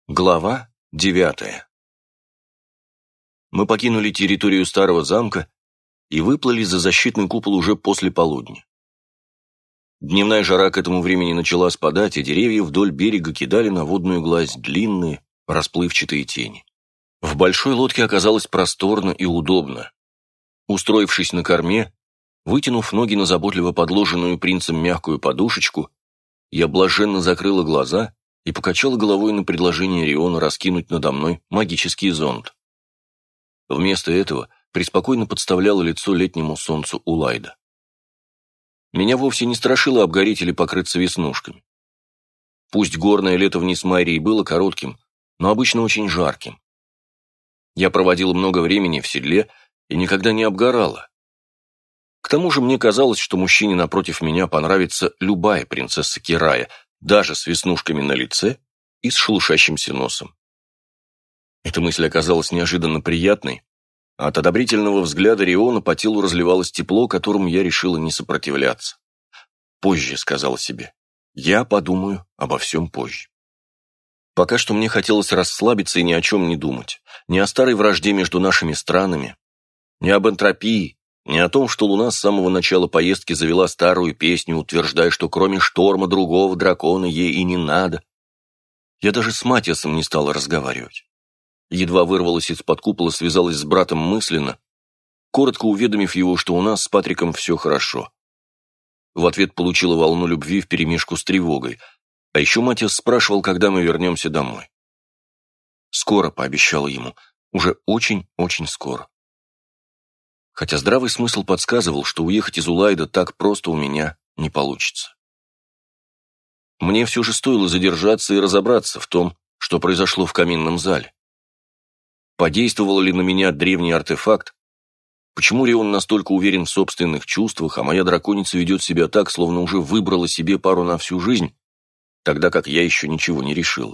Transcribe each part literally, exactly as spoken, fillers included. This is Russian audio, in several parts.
Глава девятая. Мы покинули территорию старого замка и выплыли за защитный купол уже после полудня. Дневная жара к этому времени начала спадать, и деревья вдоль берега кидали на водную гладь длинные, расплывчатые тени. В большой лодке оказалось просторно и удобно. Устроившись на корме, вытянув ноги на заботливо подложенную принцем мягкую подушечку, я блаженно закрыла глаза и покачала головой на предложение Риона раскинуть надо мной магический зонт. Вместо этого преспокойно подставляла лицо летнему солнцу Улайда. Меня вовсе не страшило обгореть или покрыться веснушками. Пусть горное лето в Нисмайре и было коротким, но обычно очень жарким. Я проводила много времени в седле и никогда не обгорала. К тому же мне казалось, что мужчине напротив меня понравится любая принцесса Кирая, даже с веснушками на лице и с шелушащимся носом. Эта мысль оказалась неожиданно приятной, а от одобрительного взгляда Риона по телу разливалось тепло, которому я решила не сопротивляться. «Позже», — сказала себе, — «я подумаю обо всем позже». Пока что мне хотелось расслабиться и ни о чем не думать, ни о старой вражде между нашими странами, ни об энтропии, не о том, что Луна с самого начала поездки завела старую песню, утверждая, что кроме шторма другого дракона ей и не надо. Я даже с Матиасом не стала разговаривать. Едва вырвалась из-под купола, связалась с братом мысленно, коротко уведомив его, что у нас с Патриком все хорошо. В ответ получила волну любви вперемешку с тревогой, а еще Матиас спрашивал, когда мы вернемся домой. Скоро, пообещала ему, уже очень-очень скоро. Хотя здравый смысл подсказывал, что уехать из Улайда так просто у меня не получится. Мне все же стоило задержаться и разобраться в том, что произошло в каминном зале. Подействовал ли на меня древний артефакт? Почему Рион настолько уверен в собственных чувствах, а моя драконица ведет себя так, словно уже выбрала себе пару на всю жизнь, тогда как я еще ничего не решила?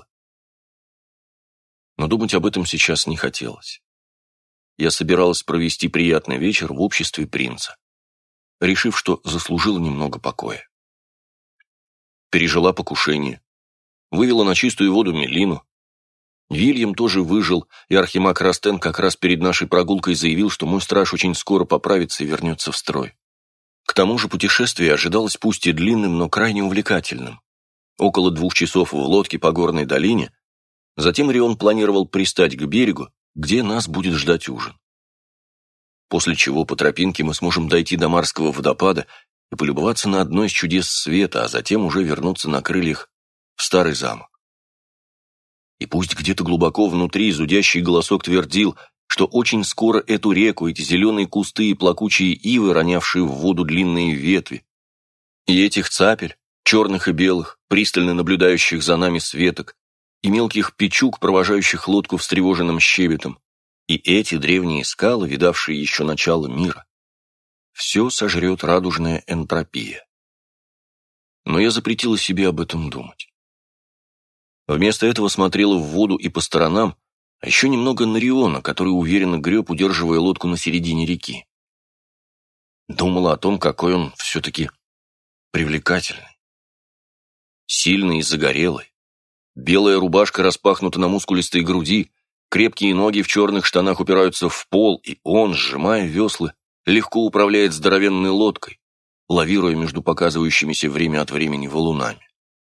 Но думать об этом сейчас не хотелось. Я собиралась провести приятный вечер в обществе принца, решив, что заслужила немного покоя. Пережила покушение, вывела на чистую воду Мелину. Вильям тоже выжил, и архимаг Растен как раз перед нашей прогулкой заявил, что мой страж очень скоро поправится и вернется в строй. К тому же путешествие ожидалось пусть и длинным, но крайне увлекательным. Около двух часов в лодке по горной долине, затем Рион планировал пристать к берегу, где нас будет ждать ужин. После чего по тропинке мы сможем дойти до Марского водопада и полюбоваться на одно из чудес света, а затем уже вернуться на крыльях в старый замок. И пусть где-то глубоко внутри зудящий голосок твердил, что очень скоро эту реку, эти зеленые кусты и плакучие ивы, ронявшие в воду длинные ветви, и этих цапель, черных и белых, пристально наблюдающих за нами с веток, и мелких печук, провожающих лодку встревоженным щебетом, и эти древние скалы, видавшие еще начало мира. Все сожрет радужная энтропия. Но я запретила себе об этом думать. Вместо этого смотрела в воду и по сторонам, а еще немного на Риона, который уверенно греб, удерживая лодку на середине реки. Думала о том, какой он все-таки привлекательный. Сильный и загорелый. Белая рубашка распахнута на мускулистой груди, крепкие ноги в черных штанах упираются в пол, и он, сжимая весла, легко управляет здоровенной лодкой, лавируя между показывающимися время от времени валунами.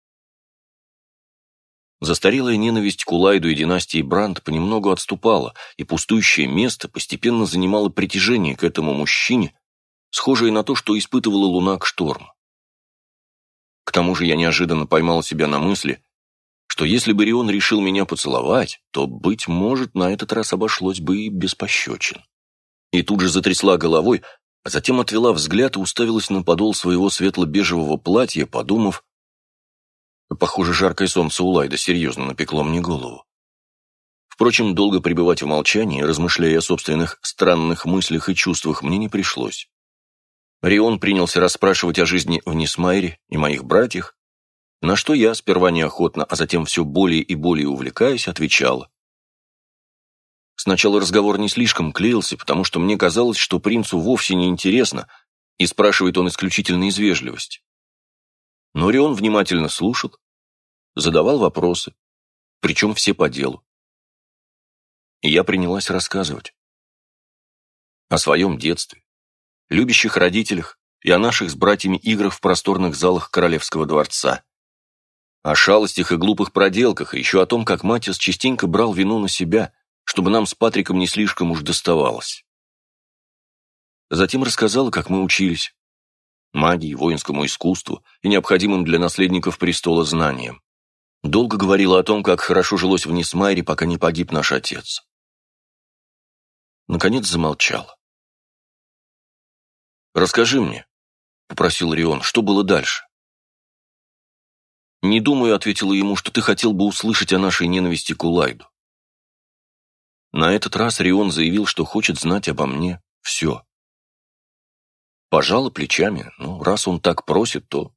Застарелая ненависть к Улайду и династии Бранд понемногу отступала, и пустующее место постепенно занимало притяжение к этому мужчине, схожее на то, что испытывала Луна к шторму. К тому же я неожиданно поймал себя на мысли, что если бы Рион решил меня поцеловать, то, быть может, на этот раз обошлось бы и без пощечин. И тут же затрясла головой, а затем отвела взгляд и уставилась на подол своего светло-бежевого платья, подумав, похоже, жаркое солнце Улайда серьезно напекло мне голову. Впрочем, долго пребывать в молчании, размышляя о собственных странных мыслях и чувствах, мне не пришлось. Рион принялся расспрашивать о жизни в Нисмайре и моих братьях, на что я, сперва неохотно, а затем все более и более увлекаясь, отвечала. Сначала разговор не слишком клеился, потому что мне казалось, что принцу вовсе не интересно, и спрашивает он исключительно из вежливости. Но Рион внимательно слушал, задавал вопросы, причем все по делу. И я принялась рассказывать о своем детстве, любящих родителях и о наших с братьями играх в просторных залах королевского дворца, о шалостях и глупых проделках, и еще о том, как Матиас частенько брал вину на себя, чтобы нам с Патриком не слишком уж доставалось. Затем рассказала, как мы учились магии, воинскому искусству и необходимым для наследников престола знаниям. Долго говорила о том, как хорошо жилось в Нисмайре, пока не погиб наш отец. Наконец замолчала. «Расскажи мне», — попросил Рион, — «что было дальше?» «Не думаю», — ответила ему, — «что ты хотел бы услышать о нашей ненависти к Улайду». На этот раз Рион заявил, что хочет знать обо мне все. Пожала плечами, ну, раз он так просит, то...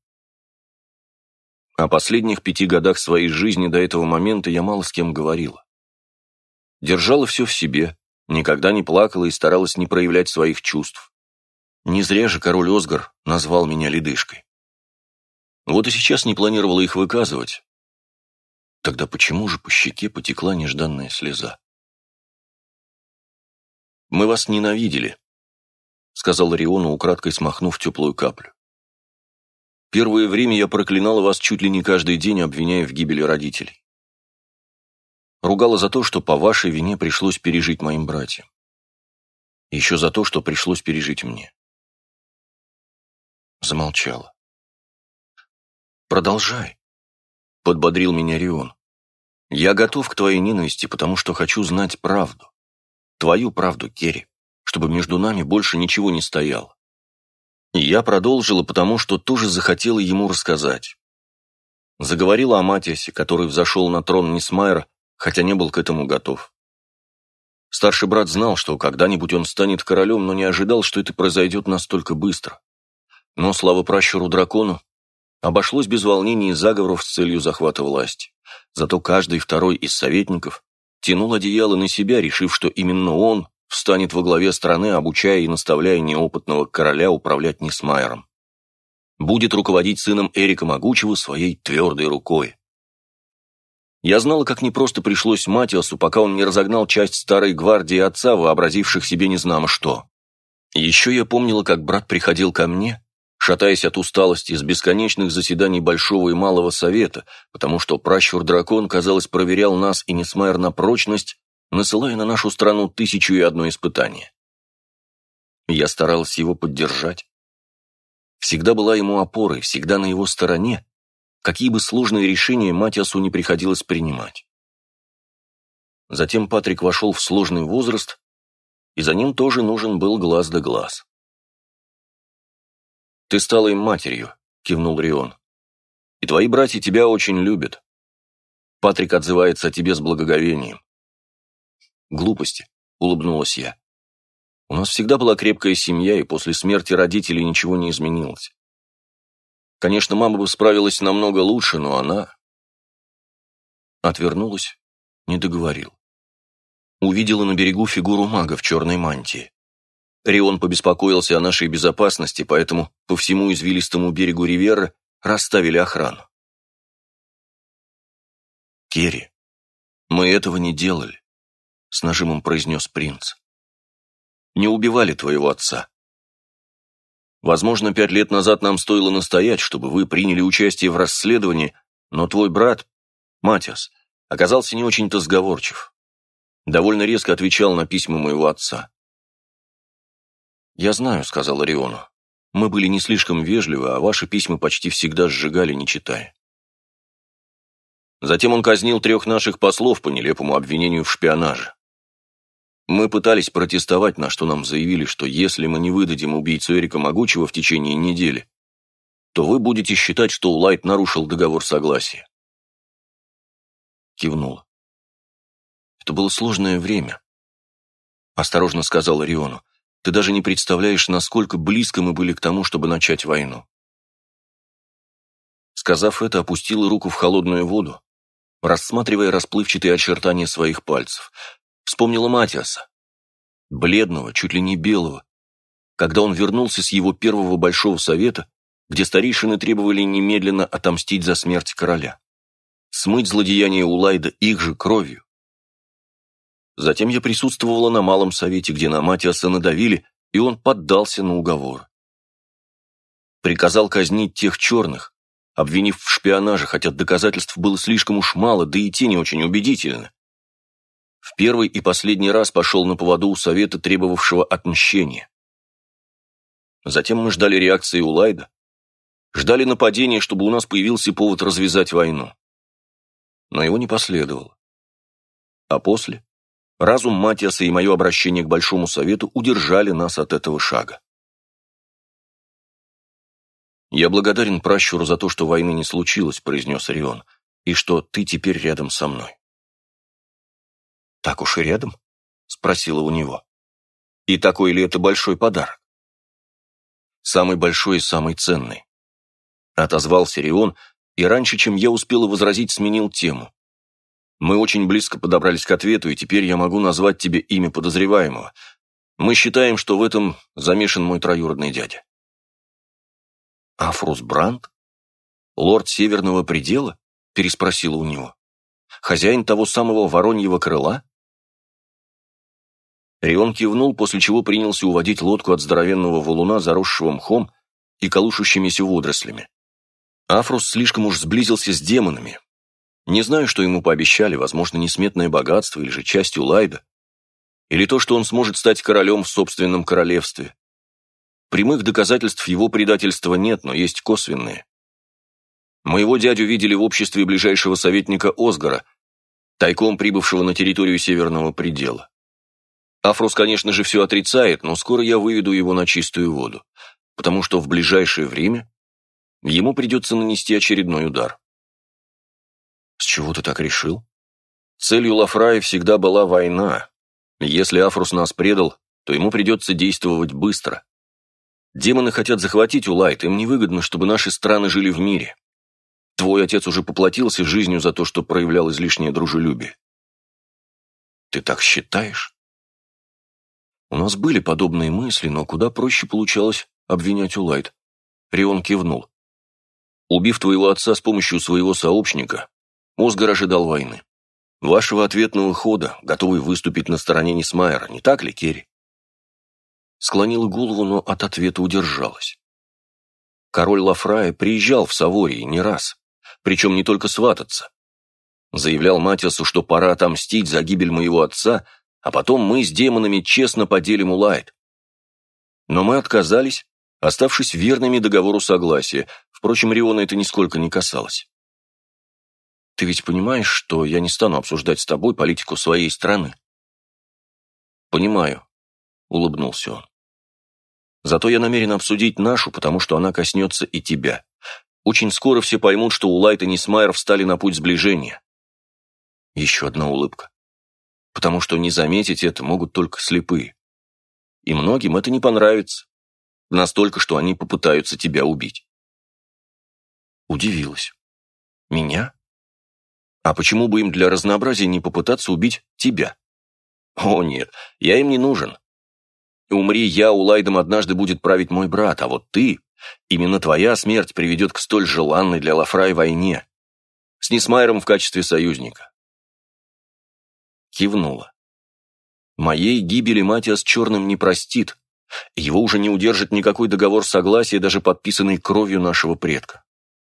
О последних пяти годах своей жизни до этого момента я мало с кем говорила. Держала все в себе, никогда не плакала и старалась не проявлять своих чувств. Не зря же король Осгар назвал меня ледышкой. Вот и сейчас не планировала их выказывать. Тогда почему же по щеке потекла нежданная слеза? «Мы вас ненавидели», — сказал Риону, украдкой смахнув теплую каплю. «Первое время я проклинала вас чуть ли не каждый день, обвиняя в гибели родителей. Ругала за то, что по вашей вине пришлось пережить моим братьям. Еще за то, что пришлось пережить мне». Замолчала. «Продолжай», — подбодрил меня Рион. «Я готов к твоей ненависти, потому что хочу знать правду. Твою правду, Керри, чтобы между нами больше ничего не стояло». И я продолжила, потому что тоже захотела ему рассказать. Заговорила о Матиасе, который взошел на трон Нисмайра, хотя не был к этому готов. Старший брат знал, что когда-нибудь он станет королем, но не ожидал, что это произойдет настолько быстро. Но, слава пращуру-дракону, обошлось без волнений и заговоров с целью захвата власти. Зато каждый второй из советников тянул одеяло на себя, решив, что именно он встанет во главе страны, обучая и наставляя неопытного короля управлять Нисмайром. Будет руководить сыном Эрика Могучего своей твердой рукой. Я знала, как непросто пришлось Матиасу, пока он не разогнал часть старой гвардии отца, вообразивших себе незнамо что. Еще я помнила, как брат приходил ко мне, шатаясь от усталости из бесконечных заседаний Большого и Малого Совета, потому что пращур-дракон, казалось, проверял нас и Нисмайр на прочность, насылая на нашу страну тысячу и одно испытание. Я старалась его поддержать. Всегда была ему опорой, всегда на его стороне, какие бы сложные решения Матиасу не приходилось принимать. Затем Патрик вошел в сложный возраст, и за ним тоже нужен был глаз да глаз. «Ты стала им матерью», — кивнул Рион. «И твои братья тебя очень любят. Патрик отзывается о тебе с благоговением». «Глупости», — улыбнулась я. «У нас всегда была крепкая семья, и после смерти родителей ничего не изменилось. Конечно, мама бы справилась намного лучше, но она...» Отвернулась, не договорил. Увидела на берегу фигуру мага в черной мантии. Рион побеспокоился о нашей безопасности, поэтому по всему извилистому берегу Риверы расставили охрану. «Керри, мы этого не делали», — с нажимом произнес принц. «Не убивали твоего отца. Возможно, пять лет назад нам стоило настоять, чтобы вы приняли участие в расследовании, но твой брат, Матиас, оказался не очень-то сговорчив. Довольно резко отвечал на письма моего отца». «Я знаю», — сказал Риону. «Мы были не слишком вежливы, а ваши письма почти всегда сжигали, не читая». Затем он казнил трех наших послов по нелепому обвинению в шпионаже. Мы пытались протестовать, на что нам заявили, что если мы не выдадим убийцу Эрика Могучего в течение недели, то вы будете считать, что Улайд нарушил договор согласия. Кивнула. «Это было сложное время», — осторожно сказала Риону. «Ты даже не представляешь, насколько близко мы были к тому, чтобы начать войну». Сказав это, опустила руку в холодную воду, рассматривая расплывчатые очертания своих пальцев. Вспомнила Матиаса, бледного, чуть ли не белого, когда он вернулся с его первого большого совета, где старейшины требовали немедленно отомстить за смерть короля. смыть злодеяние Улайда их же кровью. Затем я присутствовала на Малом Совете, где на Матиаса надавили, и он поддался на уговор. Приказал казнить тех черных, обвинив в шпионаже, хотя доказательств было слишком уж мало, да и те не очень убедительны. В первый и последний раз пошел на поводу у Совета, требовавшего отмщения. Затем мы ждали реакции Улайда, ждали нападения, чтобы у нас появился повод развязать войну. Но его не последовало. А после разум Матиаса и мое обращение к Большому Совету удержали нас от этого шага. «Я благодарен пращуру за то, что войны не случилось», — произнес Рион, «и что ты теперь рядом со мной». «Так уж и рядом?» — спросила у него. «И такой ли это большой подарок?» «Самый большой и самый ценный», — отозвался Рион, и раньше, чем я успела возразить, сменил тему. «Мы очень близко подобрались к ответу, и теперь я могу назвать тебе имя подозреваемого. Мы считаем, что в этом замешан мой троюродный дядя». «Афрус Бранд? Лорд Северного Предела?» — переспросила у него. «Хозяин того самого Вороньего Крыла?» Рион кивнул, после чего принялся уводить лодку от здоровенного валуна, заросшего мхом и колышущимися водорослями. Афрус слишком уж сблизился с демонами. Не знаю, что ему пообещали, возможно, несметное богатство или же часть Улайда, или то, что он сможет стать королем в собственном королевстве. Прямых доказательств его предательства нет, но есть косвенные. Моего дядю видели в обществе ближайшего советника Осгара, тайком прибывшего на территорию Северного Предела. Афрус, конечно же, все отрицает, но скоро я выведу его на чистую воду, потому что в ближайшее время ему придется нанести очередной удар. С чего ты так решил? Целью Лафрая всегда была война. Если Афрус нас предал, то ему придется действовать быстро. Демоны хотят захватить Улайд, им невыгодно, чтобы наши страны жили в мире. Твой отец уже поплатился жизнью за то, что проявлял излишнее дружелюбие. Ты так считаешь? У нас были подобные мысли, но куда проще получалось обвинять Улайд. Рион кивнул. Убив твоего отца с помощью своего сообщника, Осгар ожидал войны. Вашего ответного хода, готовый выступить на стороне Нисмайера, не так ли, Керри? Склонила голову, но от ответа удержалась. Король Лафрая приезжал в Савории не раз, причем не только свататься. Заявлял Матиасу, что пора отомстить за гибель моего отца, а потом мы с демонами честно поделим Улайд. Но мы отказались, оставшись верными договору согласия. Впрочем, Риона это нисколько не касалось. Ты ведь понимаешь, что я не стану обсуждать с тобой политику своей страны? Понимаю, улыбнулся он. Зато я намерен обсудить нашу, потому что она коснется и тебя. Очень скоро все поймут, что Улайд и Нисмайер встали на путь сближения. Еще одна улыбка. Потому что не заметить это могут только слепые. И многим это не понравится. Настолько, что они попытаются тебя убить. Удивилась. Меня? А почему бы им для разнообразия не попытаться убить тебя? О нет, я им не нужен. Умри я, Улайдом однажды будет править мой брат, а вот ты, именно твоя смерть приведет к столь желанной для Лафрая войне. С Нисмайером в качестве союзника. Кивнула. Моей гибели Матиас Черным не простит. Его уже не удержит никакой договор согласия, даже подписанный кровью нашего предка.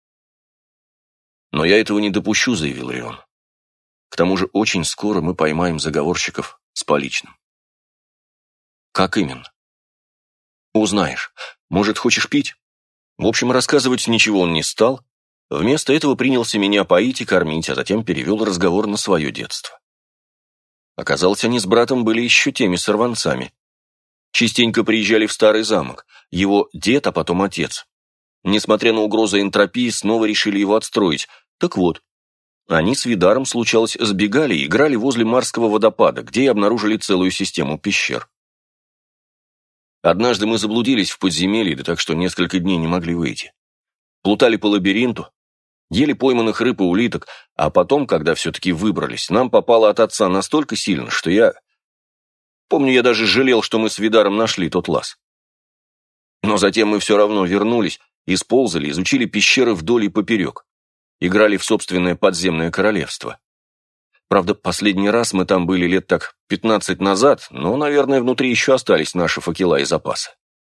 «Но я этого не допущу», — заявил Рион. «К тому же очень скоро мы поймаем заговорщиков с поличным». «Как именно?» «Узнаешь. Может, хочешь пить?» В общем, рассказывать ничего он не стал. Вместо этого принялся меня поить и кормить, а затем перевел разговор на свое детство. Оказалось, они с братом были еще теми сорванцами. Частенько приезжали в старый замок. Его дед, а потом отец. Несмотря на угрозы энтропии, снова решили его отстроить. Так вот, они с Видаром, случалось, сбегали и играли возле Марского водопада, где и обнаружили целую систему пещер. Однажды мы заблудились в подземелье, да так что несколько дней не могли выйти. Плутали по лабиринту, ели пойманных рыб и улиток, а потом, когда все-таки выбрались, нам попало от отца настолько сильно, что я... Помню, я даже жалел, что мы с Видаром нашли тот лаз. Но затем мы все равно вернулись, исползали, изучили пещеры вдоль и поперек. играли в собственное подземное королевство. Правда, последний раз мы там были лет так пятнадцать назад, но, наверное, внутри еще остались наши факела и запасы.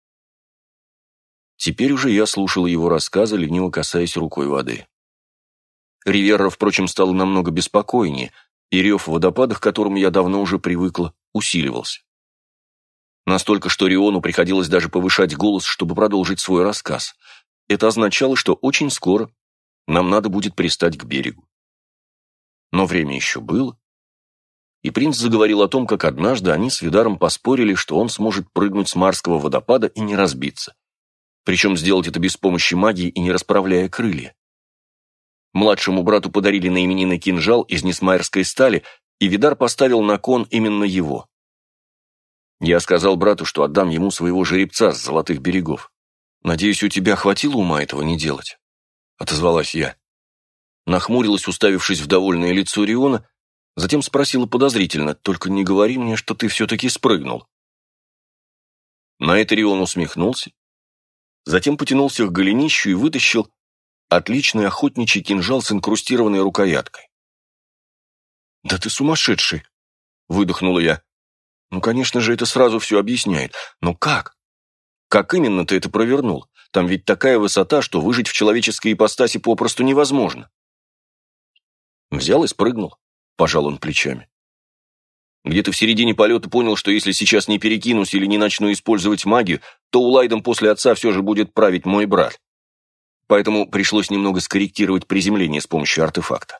Теперь уже я слушал его рассказы, лениво касаясь рукой воды. Риверра, впрочем, стала намного беспокойнее, и рев в водопадах, к которому я давно уже привыкла, усиливался. Настолько, что Риону приходилось даже повышать голос, чтобы продолжить свой рассказ. Это означало, что очень скоро нам надо будет пристать к берегу. Но время еще было, и принц заговорил о том, как однажды они с Видаром поспорили, что он сможет прыгнуть с Марского водопада и не разбиться. Причем сделать это без помощи магии и не расправляя крылья. Младшему брату подарили на именины кинжал из несмайерской стали, и Видар поставил на кон именно его. Я сказал брату, что отдам ему своего жеребца с золотых берегов. «Надеюсь, у тебя хватило ума этого не делать?» — отозвалась я. Нахмурилась, уставившись в довольное лицо Риона, затем спросила подозрительно: «Только не говори мне, что ты все-таки спрыгнул». На это Рион усмехнулся, затем потянулся к голенищу и вытащил отличный охотничий кинжал с инкрустированной рукояткой. «Да ты сумасшедший!» — выдохнула я. «Ну, конечно же, это сразу все объясняет. Но как? Как именно ты это провернул? Там ведь такая высота, что выжить в человеческой ипостаси попросту невозможно». Взял и спрыгнул, пожал он плечами. Где-то в середине полета понял, что если сейчас не перекинусь или не начну использовать магию, то Улайдом после отца все же будет править мой брат. Поэтому пришлось немного скорректировать приземление с помощью артефакта.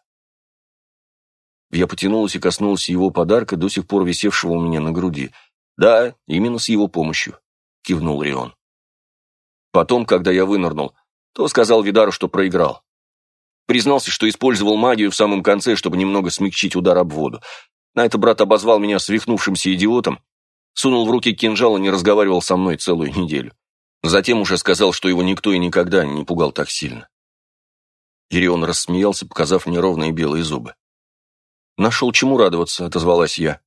Я потянулась и коснулась его подарка, до сих пор висевшего у меня на груди. «Да, именно с его помощью», — кивнул Рион. Потом, когда я вынырнул, то сказал Видару, что проиграл. Признался, что использовал магию в самом конце, чтобы немного смягчить удар об воду. На это брат обозвал меня свихнувшимся идиотом, сунул в руки кинжал и не разговаривал со мной целую неделю. Затем уже сказал, что его никто и никогда не пугал так сильно. Ирион рассмеялся, показав мне ровные белые зубы. «Нашел чему радоваться», — отозвалась я.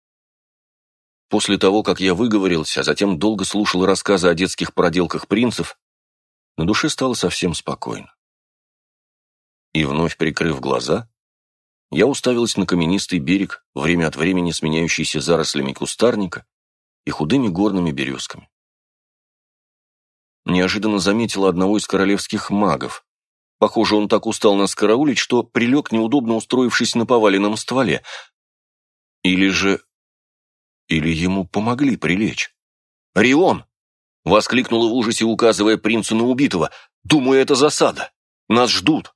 После того, как я выговорился, а затем долго слушал рассказы о детских проделках принцев, на душе стало совсем спокойно. И вновь прикрыв глаза, я уставилась на каменистый берег, время от времени сменяющийся зарослями кустарника и худыми горными березками. Неожиданно заметила одного из королевских магов. Похоже, он так устал нас караулить, что прилег, неудобно устроившись на поваленном стволе. Или же... Или ему помогли прилечь. «Рион!» — воскликнула в ужасе, указывая принцу на убитого. «Думаю, это засада. Нас ждут».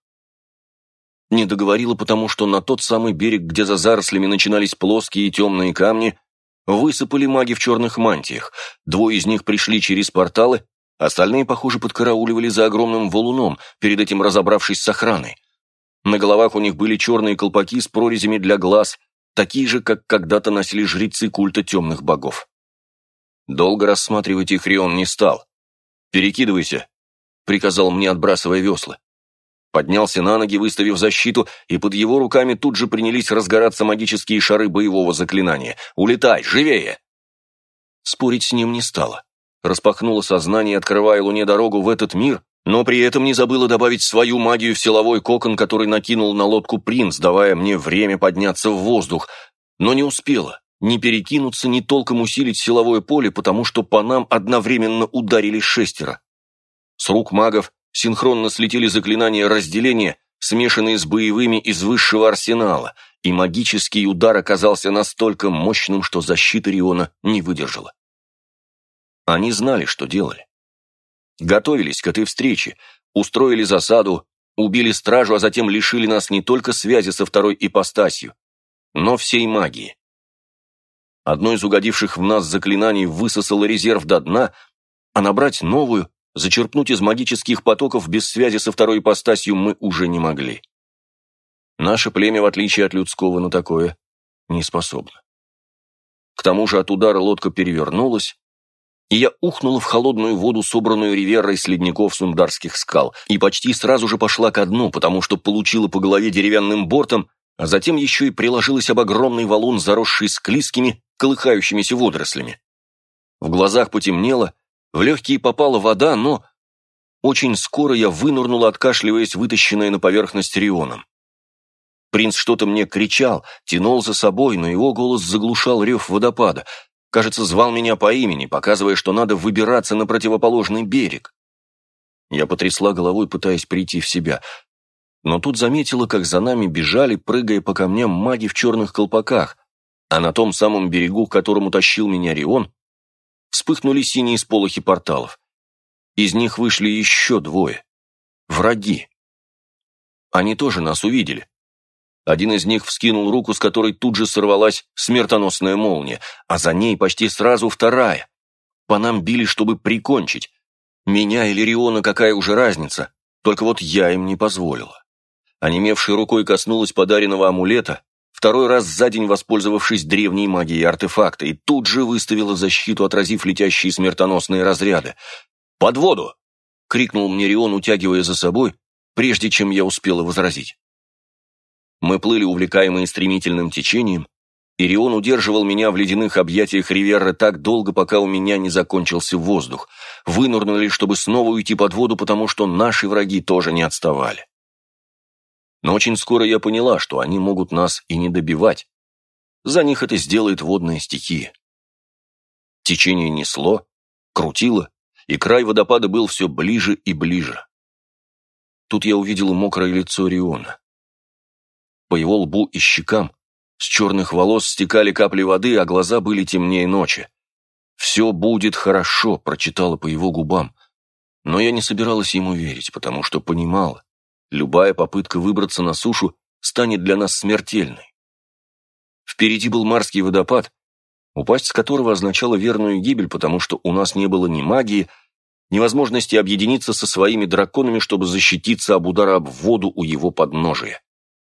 Не договорила, потому что на тот самый берег, где за зарослями начинались плоские и темные камни, высыпали маги в черных мантиях. Двое из них пришли через порталы, остальные, похоже, подкарауливали за огромным валуном, перед этим разобравшись с охраной. На головах у них были черные колпаки с прорезями для глаз, такие же, как когда-то носили жрецы культа темных богов. Долго рассматривать их Рион не стал. «Перекидывайся», — приказал мне, отбрасывая весла. Поднялся на ноги, выставив защиту, и под его руками тут же принялись разгораться магические шары боевого заклинания. «Улетай! Живее!» Спорить с ним не стало. Распахнула сознание, открывая Луне дорогу в этот мир, но при этом не забыла добавить свою магию в силовой кокон, который накинул на лодку принц, давая мне время подняться в воздух, но не успела ни перекинуться, ни толком усилить силовое поле, потому что по нам одновременно ударили шестеро. С рук магов синхронно слетели заклинания разделения, смешанные с боевыми из высшего арсенала, и магический удар оказался настолько мощным, что защита Риона не выдержала. Они знали, что делали. Готовились к этой встрече, устроили засаду, убили стражу, а затем лишили нас не только связи со второй ипостасью, но всей магии. Одно из угодивших в нас заклинаний высосало резерв до дна, а набрать новую, зачерпнуть из магических потоков без связи со второй ипостасью мы уже не могли. Наше племя, в отличие от людского, на такое не способно. К тому же от удара лодка перевернулась, и я ухнула в холодную воду, собранную Риверрой с ледников Сундарских скал, и почти сразу же пошла ко дну, потому что получила по голове деревянным бортом, а затем еще и приложилась об огромный валун, заросший склизкими, колыхающимися водорослями. В глазах потемнело, в легкие попала вода, но очень скоро я вынырнул, откашливаясь, вытащенная на поверхность Рионом. Принц что-то мне кричал, тянул за собой, но его голос заглушал рев водопада. Кажется, звал меня по имени, показывая, что надо выбираться на противоположный берег. Я потрясла головой, пытаясь прийти в себя. Но тут заметила, как за нами бежали, прыгая по камням, маги в черных колпаках, а на том самом берегу, к которому тащил меня Рион, вспыхнули синие сполохи порталов. Из них вышли еще двое. Враги. Они тоже нас увидели. Один из них вскинул руку, с которой тут же сорвалась смертоносная молния, а за ней почти сразу вторая. По нам били, чтобы прикончить. Меня или Риона какая уже разница, только вот я им не позволила. Онемевшей рукой коснулась подаренного амулета, второй раз за день воспользовавшись древней магией артефакта, и тут же выставила защиту, отразив летящие смертоносные разряды. «Под воду!» — крикнул мне Рион, утягивая за собой, прежде чем я успела возразить. Мы плыли, увлекаемые стремительным течением, и Рион удерживал меня в ледяных объятиях Риверры так долго, пока у меня не закончился воздух. Вынырнули, чтобы снова уйти под воду, потому что наши враги тоже не отставали. Но очень скоро я поняла, что они могут нас и не добивать. За них это сделает водная стихия. Течение несло, крутило, и край водопада был все ближе и ближе. Тут я увидела мокрое лицо Риона. По его лбу и щекам с черных волос стекали капли воды, а глаза были темнее ночи. «Все будет хорошо», — прочитала по его губам. Но я не собиралась ему верить, потому что понимала, любая попытка выбраться на сушу станет для нас смертельной. Впереди был Марский водопад, упасть с которого означало верную гибель, потому что у нас не было ни магии, ни возможности объединиться со своими драконами, чтобы защититься об удара об воду у его подножия.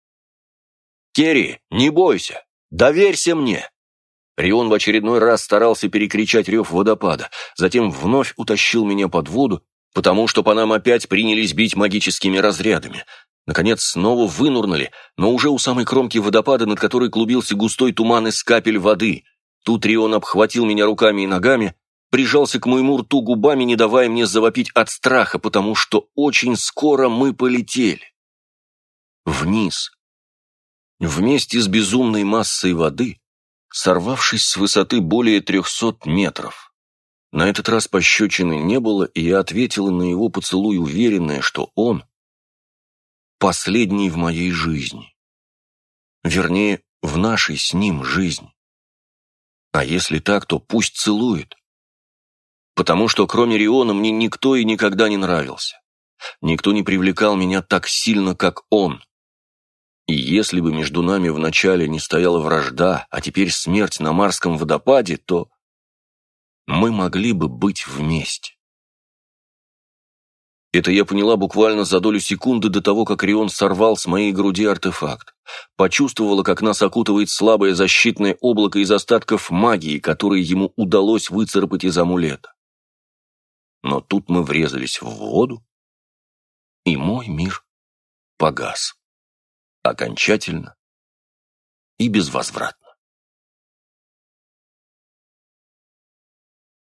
«Керри, не бойся! Доверься мне!» Рион в очередной раз старался перекричать рев водопада, затем вновь утащил меня под воду, потому что по нам опять принялись бить магическими разрядами. Наконец снова вынурнули, но уже у самой кромки водопада, над которой клубился густой туман из капель воды. Тут Рион обхватил меня руками и ногами, прижался к моему рту губами, не давая мне завопить от страха, потому что очень скоро мы полетели. Вниз. Вместе с безумной массой воды, сорвавшись с высоты более трехсот метров. На этот раз пощечины не было, и я ответила на его поцелуй, уверенная, что он последний в моей жизни. Вернее, в нашей с ним жизни. А если так, то пусть целует. Потому что кроме Риона мне никто и никогда не нравился. Никто не привлекал меня так сильно, как он. И если бы между нами вначале не стояла вражда, а теперь смерть на Марском водопаде, то мы могли бы быть вместе. Это я поняла буквально за долю секунды до того, как Рион сорвал с моей груди артефакт. Почувствовала, как нас окутывает слабое защитное облако из остатков магии, которые ему удалось выцарапать из амулета. Но тут мы врезались в воду, и мой мир погас. Окончательно и безвозвратно.